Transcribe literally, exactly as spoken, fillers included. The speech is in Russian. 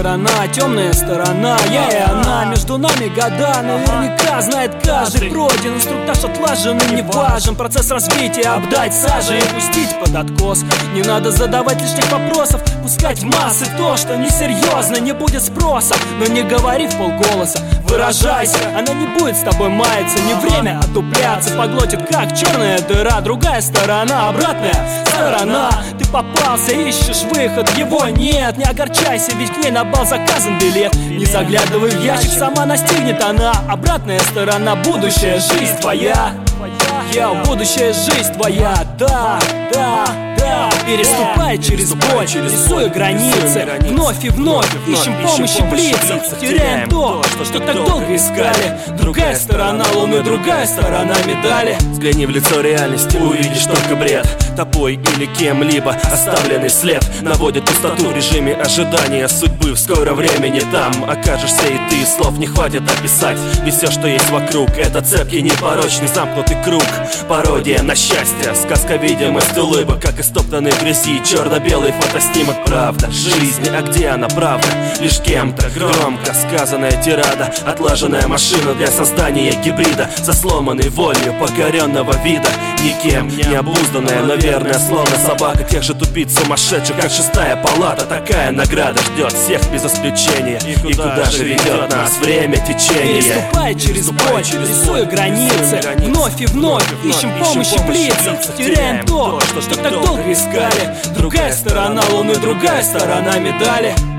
сторона, темная сторона. Я и она, между нами года. Наверняка знает каждый, пройден инструктаж отлажен и не важен. Процесс развития обдать сажей и пустить под откос. Не надо задавать лишних вопросов, пускать в массы то, что несерьезно, не будет спроса. Но не говори в полголоса, выражайся. Она не будет с тобой маяться, не время отупляться. Поглотит как черная дыра. Другая сторона, обратная сторона. Ты попался, ищешь выход, его нет. Не огорчайся, ведь к ней на бал заказан билет. Не заглядывай в ящик, сама настигнет она. Обратная сторона, будущая жизнь твоя. Я, будущая жизнь твоя, да, да, да. Переступай через боль, рисуя границы. Вновь и вновь ищем помощи в лицах. Теряем то, что так долго искали. Другая сторона луны, другая сторона медали. Взгляни в лицо реальности, увидишь только бред. Тобой или кем-либо оставленный след наводит пустоту в режиме ожидания судьбы. В скором времени там окажешься и ты. Слов не хватит описать, ведь все, что есть вокруг, это цепкий, непорочный, замкнутый круг. Пародия на счастье, сказка видимость улыбок, как истоптанный в грязи черно-белый фотоснимок. Правда жизни, а где она правда? Лишь кем-то громко сказанная тирада. Отлаженная машина для создания гибрида, со сломанной волей покоренного вида. Никем не обузданная, но верная, словно собака. Тех же тупиц сумасшедших, как шестая палата. Такая награда ждет всех без исключения. И куда, и куда же ведет нас время течения? Переступай через боль, рисуя границы. Вновь и вновь ищем помощи в лицах. Теряем то, что так долго искали. Другая сторона луны, другая сторона медали.